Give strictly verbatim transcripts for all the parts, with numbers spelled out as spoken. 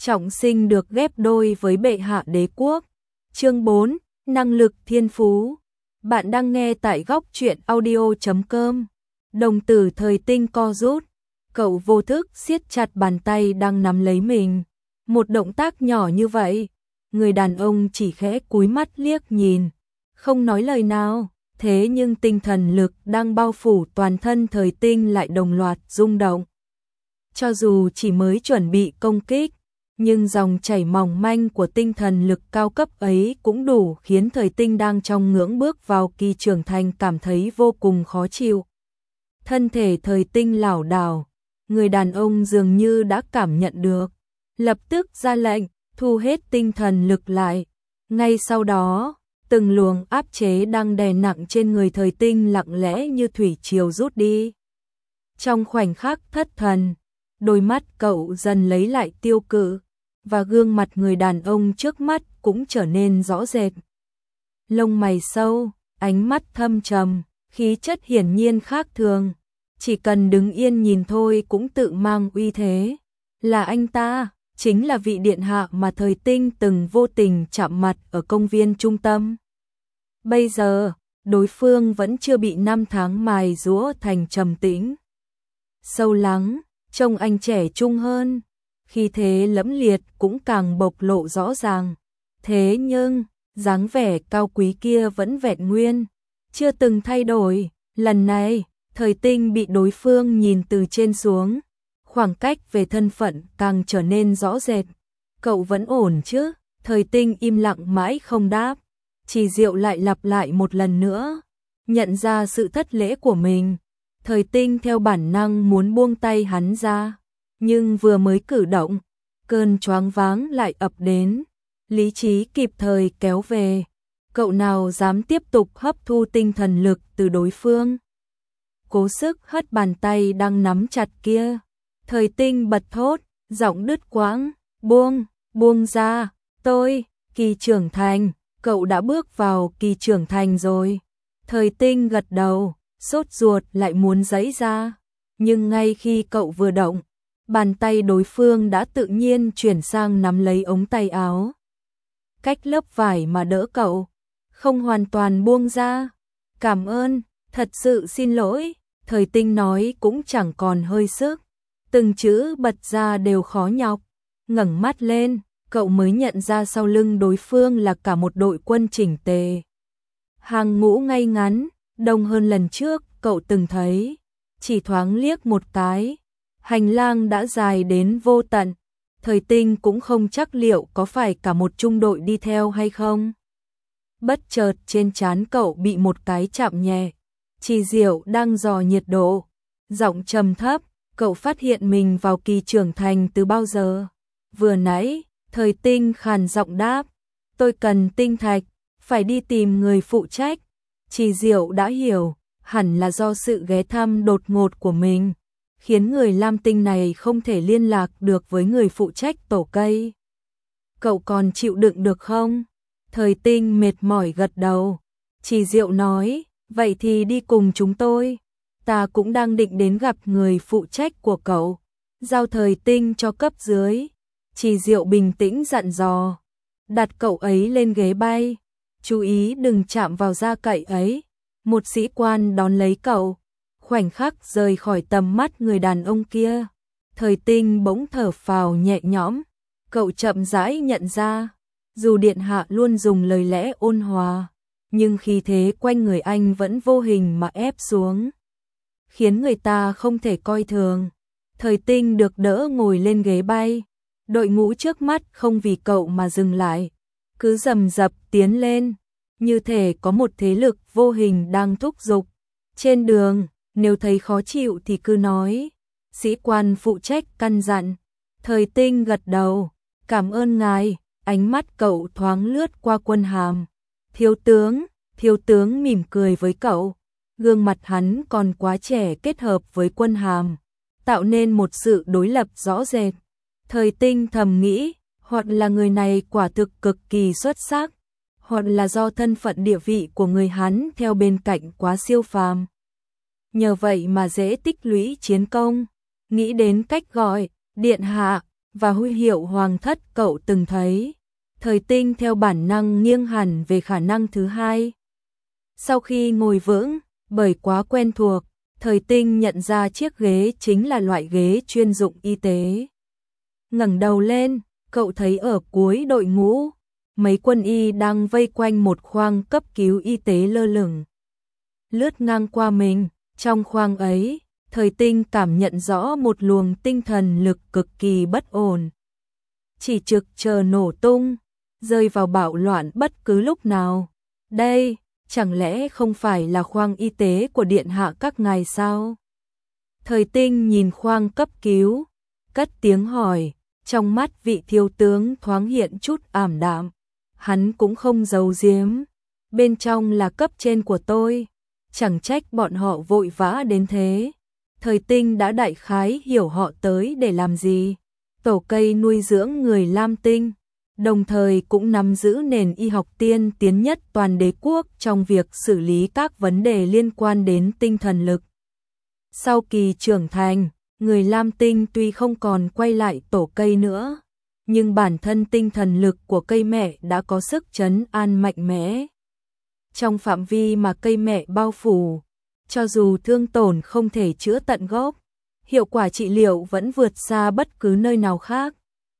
trọng sinh được ghép đôi với bệ hạ đế quốc. Chương bốn, năng lực thiên phú. Bạn đang nghe tại góc truyện audio chấm com. Đồng tử Thời Tinh co rút, cậu vô thức siết chặt bàn tay đang nắm lấy mình. Một động tác nhỏ như vậy, người đàn ông chỉ khẽ cúi mắt liếc nhìn, không nói lời nào, thế nhưng tinh thần lực đang bao phủ toàn thân Thời Tinh lại đồng loạt rung động. Cho dù chỉ mới chuẩn bị công kích, nhưng dòng chảy mỏng manh của tinh thần lực cao cấp ấy cũng đủ khiến Thời Tinh đang trong ngưỡng bước vào kỳ trưởng thành cảm thấy vô cùng khó chịu. Thân thể Thời Tinh lảo đảo, người đàn ông dường như đã cảm nhận được, lập tức ra lệnh, thu hết tinh thần lực lại. Ngay sau đó, từng luồng áp chế đang đè nặng trên người Thời Tinh lặng lẽ như thủy triều rút đi. Trong khoảnh khắc thất thần, đôi mắt cậu dần lấy lại tiêu cự, và gương mặt người đàn ông trước mắt cũng trở nên rõ rệt. Lông mày sâu, ánh mắt thâm trầm, khí chất hiển nhiên khác thường, chỉ cần đứng yên nhìn thôi cũng tự mang uy thế. Là anh ta, chính là vị điện hạ mà Thời Tinh từng vô tình chạm mặt ở công viên trung tâm. Bây giờ, đối phương vẫn chưa bị năm tháng mài giũa thành trầm tĩnh, sâu lắng, trông anh trẻ trung hơn, khí thế lẫm liệt cũng càng bộc lộ rõ ràng. Thế nhưng, dáng vẻ cao quý kia vẫn vẹn nguyên, chưa từng thay đổi. Lần này, Thời Tinh bị đối phương nhìn từ trên xuống, khoảng cách về thân phận càng trở nên rõ rệt. Cậu vẫn ổn chứ? Thời Tinh im lặng mãi không đáp. Chỉ Diệu lại lặp lại một lần nữa. Nhận ra sự thất lễ của mình, Thời Tinh theo bản năng muốn buông tay hắn ra, nhưng vừa mới cử động, cơn choáng váng lại ập đến. Lý trí kịp thời kéo về, cậu nào dám tiếp tục hấp thu tinh thần lực từ đối phương. Cố sức hất bàn tay đang nắm chặt kia. Thời Tinh bật thốt, giọng đứt quãng, buông, buông ra, tôi, kỳ trưởng thành, cậu đã bước vào kỳ trưởng thành rồi. Thời Tinh gật đầu, sốt ruột lại muốn giãy ra, nhưng ngay khi cậu vừa động, bàn tay đối phương đã tự nhiên chuyển sang nắm lấy ống tay áo, cách lớp vải mà đỡ cậu, không hoàn toàn buông ra. Cảm ơn, thật sự xin lỗi, Thời Tinh nói cũng chẳng còn hơi sức, từng chữ bật ra đều khó nhọc. Ngẩng mắt lên, cậu mới nhận ra sau lưng đối phương là cả một đội quân chỉnh tề. Hàng ngũ ngay ngắn, đông hơn lần trước cậu từng thấy. Chỉ thoáng liếc một cái, hành lang đã dài đến vô tận. Thời Tinh cũng không chắc liệu có phải cả một trung đội đi theo hay không. Bất chợt trên trán cậu bị một cái chạm nhẹ. Chỉ Diệu đang dò nhiệt độ, giọng trầm thấp, cậu phát hiện mình vào kỳ trưởng thành từ bao giờ? Vừa nãy, Thời Tinh khàn giọng đáp, tôi cần tinh thạch, phải đi tìm người phụ trách. Chỉ Diệu đã hiểu, hẳn là do sự ghé thăm đột ngột của mình, khiến người Lam Tinh này không thể liên lạc được với người phụ trách tổ cây. Cậu còn chịu đựng được không? Thời Tinh mệt mỏi gật đầu. Chỉ Diệu nói, vậy thì đi cùng chúng tôi. Ta cũng đang định đến gặp người phụ trách của cậu, giao Thời Tinh cho cấp dưới. Chỉ Diệu bình tĩnh dặn dò, đặt cậu ấy lên ghế bay, chú ý đừng chạm vào da cậy ấy. Một sĩ quan đón lấy cậu, khoảnh khắc rời khỏi tầm mắt người đàn ông kia. Thời Tinh bỗng thở phào nhẹ nhõm, cậu chậm rãi nhận ra, dù điện hạ luôn dùng lời lẽ ôn hòa, nhưng khí thế quanh người anh vẫn vô hình mà ép xuống, khiến người ta không thể coi thường. Thời Tinh được đỡ ngồi lên ghế bay, đội ngũ trước mắt không vì cậu mà dừng lại, cứ rầm rập tiến lên, như thể có một thế lực vô hình đang thúc giục. Trên đường, nếu thấy khó chịu thì cứ nói, sĩ quan phụ trách căn dặn. Thời Tinh gật đầu, cảm ơn ngài. Ánh mắt cậu thoáng lướt qua quân hàm. Thiếu tướng, thiếu tướng mỉm cười với cậu, gương mặt hắn còn quá trẻ kết hợp với quân hàm, tạo nên một sự đối lập rõ rệt. Thời Tinh thầm nghĩ, hoặc là người này quả thực cực kỳ xuất sắc, hoặc là do thân phận địa vị của người hắn theo bên cạnh quá siêu phàm, nhờ vậy mà dễ tích lũy chiến công. Nghĩ đến cách gọi, điện hạ, và huy hiệu hoàng thất cậu từng thấy. Thời Tinh theo bản năng nghiêng hẳn về khả năng thứ hai. Sau khi ngồi vững, bởi quá quen thuộc, Thời Tinh nhận ra chiếc ghế chính là loại ghế chuyên dụng y tế. Ngẩng đầu lên, cậu thấy ở cuối đội ngũ, mấy quân y đang vây quanh một khoang cấp cứu y tế lơ lửng. Lướt ngang qua mình, trong khoang ấy, Thời Tinh cảm nhận rõ một luồng tinh thần lực cực kỳ bất ổn. Chỉ trực chờ nổ tung, rơi vào bạo loạn bất cứ lúc nào. Đây, chẳng lẽ không phải là khoang y tế của điện hạ các ngài sao? Thời Tinh nhìn khoang cấp cứu, cất tiếng hỏi, trong mắt vị thiếu tướng thoáng hiện chút ảm đạm. Hắn cũng không giấu giếm, bên trong là cấp trên của tôi, chẳng trách bọn họ vội vã đến thế. Thời Tinh đã đại khái hiểu họ tới để làm gì. Tổ cây nuôi dưỡng người Lam Tinh, đồng thời cũng nắm giữ nền y học tiên tiến nhất toàn đế quốc trong việc xử lý các vấn đề liên quan đến tinh thần lực. Sau kỳ trưởng thành, người Lam Tinh tuy không còn quay lại tổ cây nữa, nhưng bản thân tinh thần lực của cây mẹ đã có sức trấn an mạnh mẽ. Trong phạm vi mà cây mẹ bao phủ, cho dù thương tổn không thể chữa tận gốc, hiệu quả trị liệu vẫn vượt xa bất cứ nơi nào khác.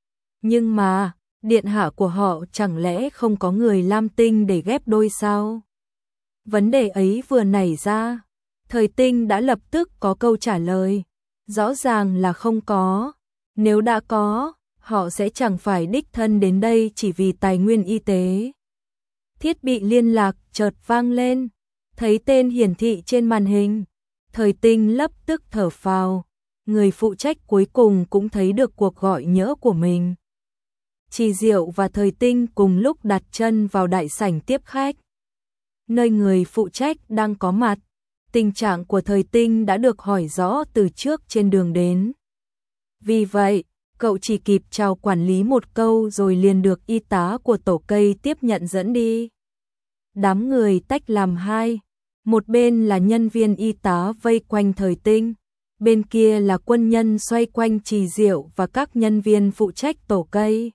Nhưng mà, điện hạ của họ chẳng lẽ không có người Lam Tinh để ghép đôi sao? Vấn đề ấy vừa nảy ra, Thời Tinh đã lập tức có câu trả lời. Rõ ràng là không có. Nếu đã có, họ sẽ chẳng phải đích thân đến đây chỉ vì tài nguyên y tế. Thiết bị liên lạc chợt vang lên, thấy tên hiển thị trên màn hình. Thời Tinh lập tức thở phào, người phụ trách cuối cùng cũng thấy được cuộc gọi nhỡ của mình. Trì Diệu và Thời Tinh cùng lúc đặt chân vào đại sảnh tiếp khách, nơi người phụ trách đang có mặt. Tình trạng của Thời Tinh đã được hỏi rõ từ trước trên đường đến. Vì vậy, cậu chỉ kịp chào quản lý một câu rồi liền được y tá của tổ cây tiếp nhận dẫn đi. Đám người tách làm hai, một bên là nhân viên y tá vây quanh Thời Tinh, bên kia là quân nhân xoay quanh Trì Diệu và các nhân viên phụ trách tổ cây.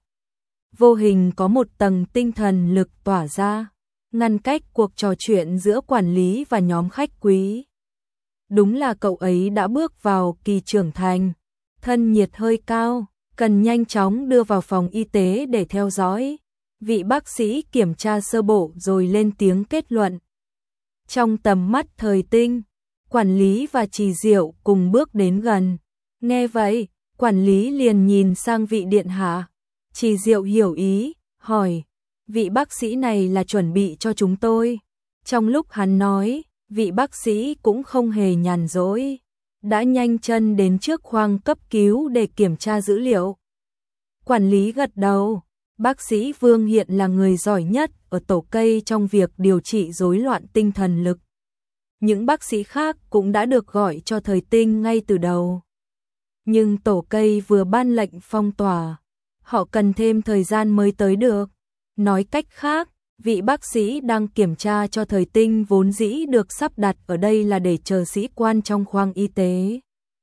Vô hình có một tầng tinh thần lực tỏa ra, ngăn cách cuộc trò chuyện giữa quản lý và nhóm khách quý. Đúng là cậu ấy đã bước vào kỳ trưởng thành, thân nhiệt hơi cao, cần nhanh chóng đưa vào phòng y tế để theo dõi. Vị bác sĩ kiểm tra sơ bộ rồi lên tiếng kết luận. Trong tầm mắt Thời Tinh, quản lý và Trì Diệu cùng bước đến gần. Nghe vậy, quản lý liền nhìn sang vị điện hạ. Trì Diệu hiểu ý, hỏi, vị bác sĩ này là chuẩn bị cho chúng tôi. Trong lúc hắn nói, vị bác sĩ cũng không hề nhàn rỗi, đã nhanh chân đến trước khoang cấp cứu để kiểm tra dữ liệu. Quản lý gật đầu, bác sĩ Vương hiện là người giỏi nhất ở tổ cây trong việc điều trị rối loạn tinh thần lực. Những bác sĩ khác cũng đã được gọi cho Thời Tinh ngay từ đầu. Nhưng tổ cây vừa ban lệnh phong tỏa, họ cần thêm thời gian mới tới được. Nói cách khác, vị bác sĩ đang kiểm tra cho Thời Tinh vốn dĩ được sắp đặt ở đây là để chờ sĩ quan trong khoang y tế,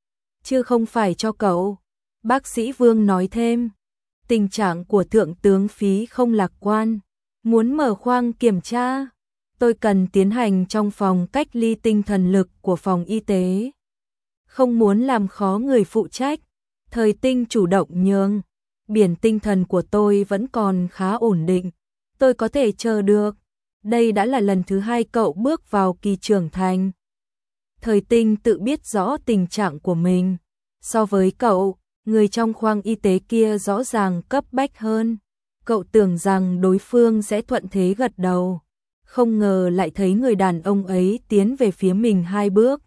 chứ không phải cho cậu. Bác sĩ Vương nói thêm, tình trạng của thượng tướng Phí không lạc quan, muốn mở khoang kiểm tra, tôi cần tiến hành trong phòng cách ly tinh thần lực của phòng y tế. Không muốn làm khó người phụ trách, Thời Tinh chủ động nhường, biển tinh thần của tôi vẫn còn khá ổn định, tôi có thể chờ được. Đây đã là lần thứ hai cậu bước vào kỳ trưởng thành. Thời Tinh tự biết rõ tình trạng của mình. So với cậu, người trong khoang y tế kia rõ ràng cấp bách hơn. Cậu tưởng rằng đối phương sẽ thuận thế gật đầu. Không ngờ lại thấy người đàn ông ấy tiến về phía mình hai bước.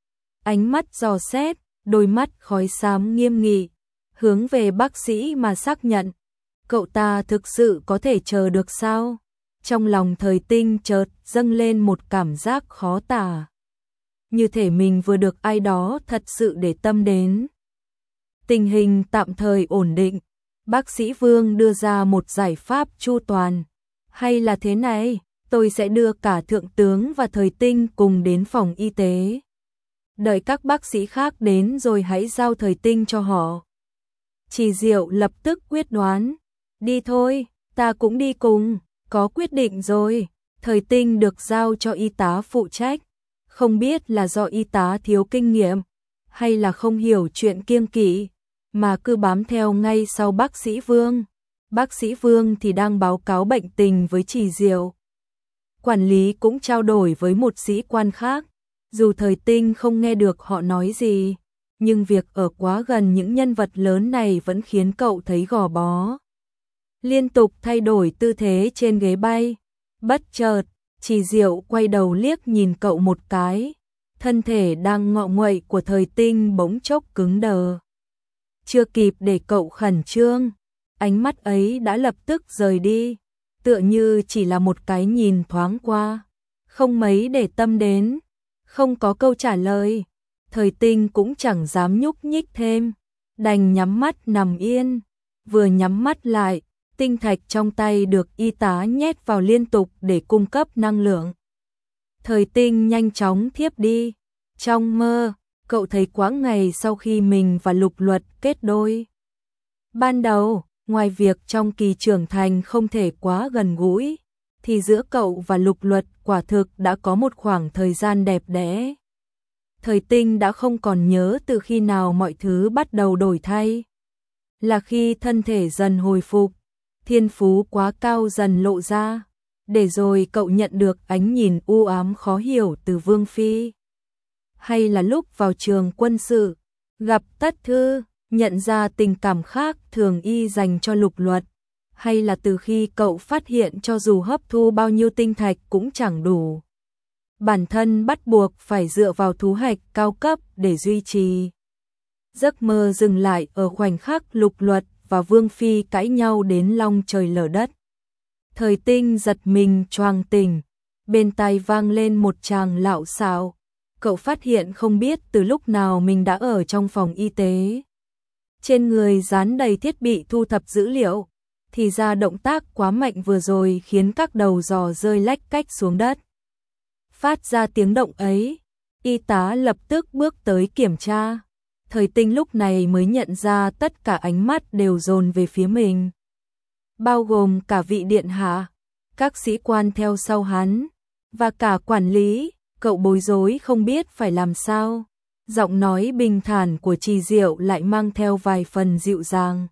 Ánh mắt dò xét, đôi mắt khói xám nghiêm nghị, hướng về bác sĩ mà xác nhận. Cậu ta thực sự có thể chờ được sao? Trong lòng Thời Tinh chợt dâng lên một cảm giác khó tả. Như thể mình vừa được ai đó thật sự để tâm đến. Tình hình tạm thời ổn định. Bác sĩ Vương đưa ra một giải pháp chu toàn. Hay là thế này, tôi sẽ đưa cả thượng tướng và Thời Tinh cùng đến phòng y tế. Đợi các bác sĩ khác đến rồi hãy giao Thời Tinh cho họ. Trì Diệu lập tức quyết đoán. Đi thôi, ta cũng đi cùng, có quyết định rồi. Thời Tinh được giao cho y tá phụ trách. Không biết là do y tá thiếu kinh nghiệm, hay là không hiểu chuyện kiêng kỵ, mà cứ bám theo ngay sau bác sĩ Vương. Bác sĩ Vương thì đang báo cáo bệnh tình với Trì Diệu. Quản lý cũng trao đổi với một sĩ quan khác. Dù Thời Tinh không nghe được họ nói gì, nhưng việc ở quá gần những nhân vật lớn này vẫn khiến cậu thấy gò bó. Liên tục thay đổi tư thế trên ghế bay. Bất chợt, Trì Diệu quay đầu liếc nhìn cậu một cái. Thân thể đang ngọ nguậy của Thời Tinh bỗng chốc cứng đờ. Chưa kịp để cậu khẩn trương, ánh mắt ấy đã lập tức rời đi, tựa như chỉ là một cái nhìn thoáng qua, không mấy để tâm đến. Không có câu trả lời, Thời Tinh cũng chẳng dám nhúc nhích thêm, đành nhắm mắt nằm yên. Vừa nhắm mắt lại, tinh thạch trong tay được y tá nhét vào liên tục để cung cấp năng lượng. Thời Tinh nhanh chóng thiếp đi. Trong mơ, cậu thấy quãng ngày sau khi mình và Lục Luật kết đôi. Ban đầu, ngoài việc trong kỳ trưởng thành không thể quá gần gũi, thì giữa cậu và Lục Luật quả thực đã có một khoảng thời gian đẹp đẽ. Thời Tinh đã không còn nhớ từ khi nào mọi thứ bắt đầu đổi thay. Là khi thân thể dần hồi phục, thiên phú quá cao dần lộ ra, để rồi cậu nhận được ánh nhìn u ám khó hiểu từ Vương Phi. Hay là lúc vào trường quân sự, gặp Tất Thư, nhận ra tình cảm khác thường y dành cho Lục Luật. Hay là từ khi cậu phát hiện cho dù hấp thu bao nhiêu tinh thạch cũng chẳng đủ, bản thân bắt buộc phải dựa vào thú hạch cao cấp để duy trì. Giấc mơ dừng lại ở khoảnh khắc Lục Luật và Vương Phi cãi nhau đến long trời lở đất. Thời Tinh giật mình choàng tỉnh, bên tai vang lên một tràng lạo xạo. Cậu phát hiện không biết từ lúc nào mình đã ở trong phòng y tế. Trên người dán đầy thiết bị thu thập dữ liệu, thì ra động tác quá mạnh vừa rồi khiến các đầu giò rơi lách cách xuống đất. Phát ra tiếng động ấy, y tá lập tức bước tới kiểm tra. Thời Tinh lúc này mới nhận ra tất cả ánh mắt đều dồn về phía mình, bao gồm cả vị điện hạ, các sĩ quan theo sau hắn, và cả quản lý. Cậu bối rối không biết phải làm sao. Giọng nói bình thản của Trì Diệu lại mang theo vài phần dịu dàng.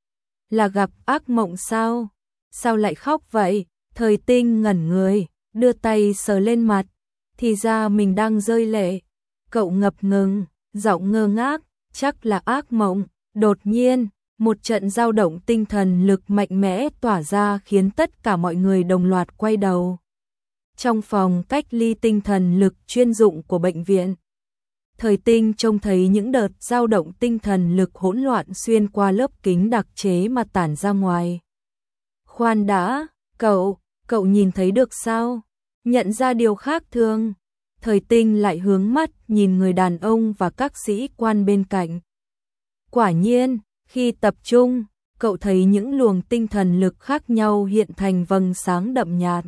Là gặp ác mộng sao? Sao lại khóc vậy? Thời Tinh ngẩn người, đưa tay sờ lên mặt. Thì ra mình đang rơi lệ. Cậu ngập ngừng, giọng ngơ ngác, chắc là ác mộng. Đột nhiên, một trận dao động tinh thần lực mạnh mẽ tỏa ra khiến tất cả mọi người đồng loạt quay đầu. Trong phòng cách ly tinh thần lực chuyên dụng của bệnh viện, Thời Tinh trông thấy những đợt dao động tinh thần lực hỗn loạn xuyên qua lớp kính đặc chế mà tản ra ngoài. Khoan đã, cậu, cậu nhìn thấy được sao? Nhận ra điều khác thường, Thời Tinh lại hướng mắt nhìn người đàn ông và các sĩ quan bên cạnh. Quả nhiên, khi tập trung, cậu thấy những luồng tinh thần lực khác nhau hiện thành vầng sáng đậm nhạt.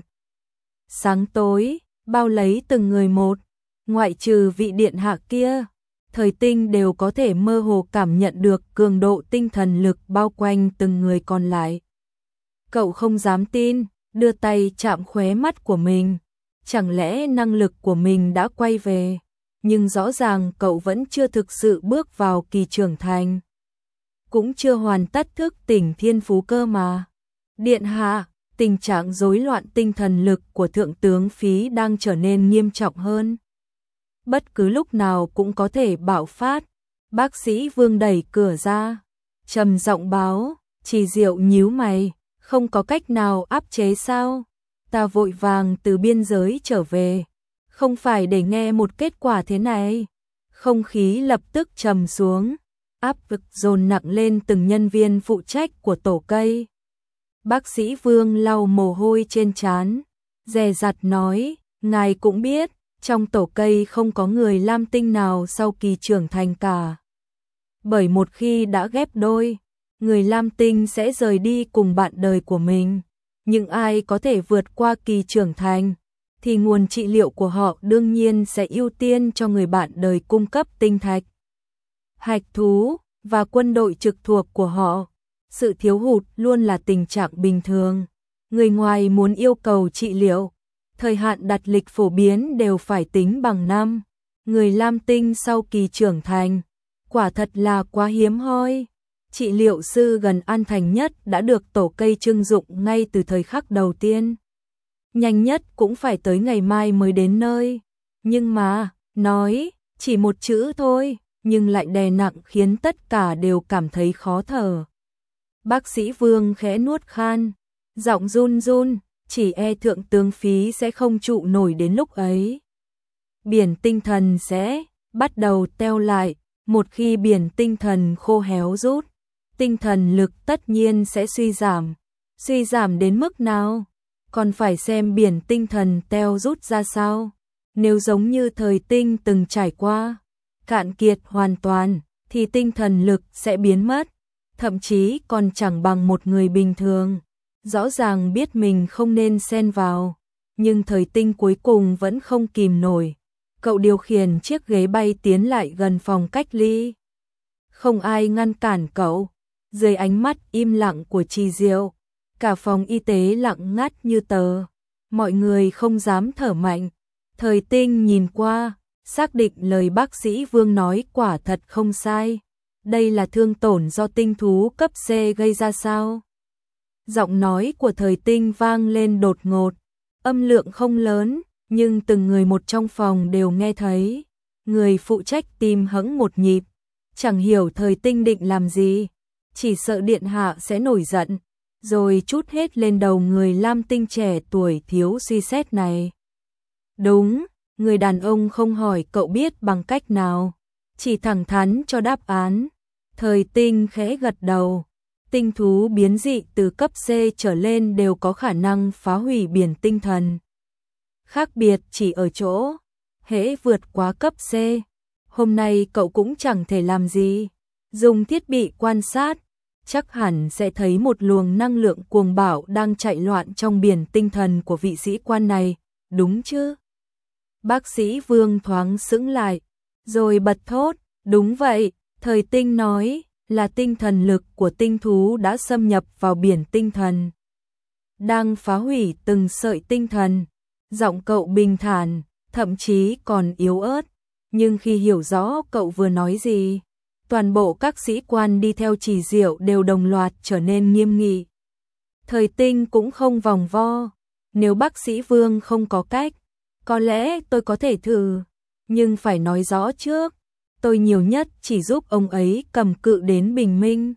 Sáng tối, bao lấy từng người một, ngoại trừ vị điện hạ kia, Thời Tinh đều có thể mơ hồ cảm nhận được cường độ tinh thần lực bao quanh từng người còn lại. Cậu không dám tin, đưa tay chạm khóe mắt của mình, chẳng lẽ năng lực của mình đã quay về, nhưng rõ ràng cậu vẫn chưa thực sự bước vào kỳ trưởng thành. Cũng chưa hoàn tất thức tỉnh thiên phú cơ mà. Điện hạ, tình trạng rối loạn tinh thần lực của thượng tướng Phí đang trở nên nghiêm trọng hơn. Bất cứ lúc nào cũng có thể bạo phát. Bác sĩ Vương đẩy cửa ra, trầm giọng báo. Trì Diệu nhíu mày, không có cách nào áp chế sao? Ta vội vàng từ biên giới trở về, không phải để nghe một kết quả thế này. Không khí lập tức trầm xuống, áp lực dồn nặng lên từng nhân viên phụ trách của tổ cây. Bác sĩ Vương lau mồ hôi trên trán, dè dặt nói, ngài cũng biết, trong tổ cây không có người lam tinh nào sau kỳ trưởng thành cả. Bởi một khi đã ghép đôi, người lam tinh sẽ rời đi cùng bạn đời của mình. Nhưng ai có thể vượt qua kỳ trưởng thành, thì nguồn trị liệu của họ đương nhiên sẽ ưu tiên cho người bạn đời cung cấp tinh thạch. Hạch thú, và quân đội trực thuộc của họ. Sự thiếu hụt luôn là tình trạng bình thường. Người ngoài muốn yêu cầu trị liệu, thời hạn đặt lịch phổ biến đều phải tính bằng năm. Người Lam Tinh sau kỳ trưởng thành, quả thật là quá hiếm hoi. Trị liệu sư gần an thành nhất đã được tổ cây trưng dụng ngay từ thời khắc đầu tiên. Nhanh nhất cũng phải tới ngày mai mới đến nơi. Nhưng mà, nói, chỉ một chữ thôi, nhưng lại đè nặng khiến tất cả đều cảm thấy khó thở. Bác sĩ Vương khẽ nuốt khan, giọng run run, chỉ e thượng tướng Phí sẽ không trụ nổi đến lúc ấy. Biển tinh thần sẽ bắt đầu teo lại, một khi biển tinh thần khô héo rút, tinh thần lực tất nhiên sẽ suy giảm. Suy giảm đến mức nào? Còn phải xem biển tinh thần teo rút ra sao. Nếu giống như thời tinh từng trải qua, cạn kiệt hoàn toàn, thì tinh thần lực sẽ biến mất, thậm chí còn chẳng bằng một người bình thường. Rõ ràng biết mình không nên xen vào, nhưng thời tinh cuối cùng vẫn không kìm nổi. Cậu điều khiển chiếc ghế bay tiến lại gần phòng cách ly. Không ai ngăn cản cậu. Dưới ánh mắt im lặng của Trì Diệu, cả phòng y tế lặng ngắt như tờ. Mọi người không dám thở mạnh. Thời tinh nhìn qua, xác định lời bác sĩ Vương nói quả thật không sai. Đây là thương tổn do tinh thú cấp C gây ra sao? Giọng nói của thời tinh vang lên đột ngột, âm lượng không lớn, nhưng từng người một trong phòng đều nghe thấy. Người phụ trách tim hững một nhịp, chẳng hiểu thời tinh định làm gì, chỉ sợ điện hạ sẽ nổi giận, rồi trút hết lên đầu người Lam Tinh trẻ tuổi thiếu suy xét này. Đúng, người đàn ông không hỏi cậu biết bằng cách nào, chỉ thẳng thắn cho đáp án. Thời tinh khẽ gật đầu. Tinh thú biến dị từ cấp C trở lên đều có khả năng phá hủy biển tinh thần. Khác biệt chỉ ở chỗ, hễ vượt quá cấp C, hôm nay cậu cũng chẳng thể làm gì. Dùng thiết bị quan sát, chắc hẳn sẽ thấy một luồng năng lượng cuồng bạo đang chạy loạn trong biển tinh thần của vị sĩ quan này, đúng chứ? Bác sĩ Vương thoáng sững lại, rồi bật thốt, đúng vậy, thời tinh nói, là tinh thần lực của tinh thú đã xâm nhập vào biển tinh thần, đang phá hủy từng sợi tinh thần. Giọng cậu bình thản, thậm chí còn yếu ớt, nhưng khi hiểu rõ cậu vừa nói gì, toàn bộ các sĩ quan đi theo Trì Diệu đều đồng loạt trở nên nghiêm nghị. Thời tinh cũng không vòng vo, nếu bác sĩ Vương không có cách, có lẽ tôi có thể thử, nhưng phải nói rõ trước, tôi nhiều nhất chỉ giúp ông ấy cầm cự đến bình minh.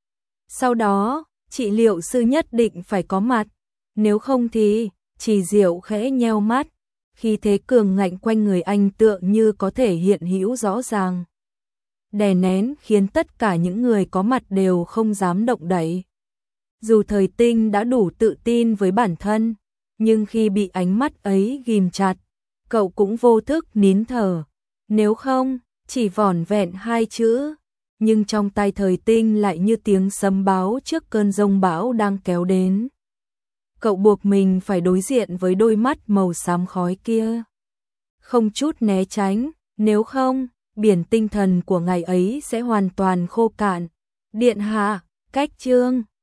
Sau đó, trị liệu sư nhất định phải có mặt, nếu không thì, Trì Diệu khẽ nheo mắt, khi thế cường ngạnh quanh người anh tựa như có thể hiện hữu rõ ràng. Đè nén khiến tất cả những người có mặt đều không dám động đậy. Dù thời tinh đã đủ tự tin với bản thân, nhưng khi bị ánh mắt ấy ghim chặt, cậu cũng vô thức nín thở. Nếu không, chỉ vỏn vẹn hai chữ, nhưng trong tai thời tinh lại như tiếng sấm báo trước cơn giông bão đang kéo đến. Cậu buộc mình phải đối diện với đôi mắt màu xám khói kia. Không chút né tránh, nếu không, biển tinh thần của ngày ấy sẽ hoàn toàn khô cạn. Điện hạ, cách chương.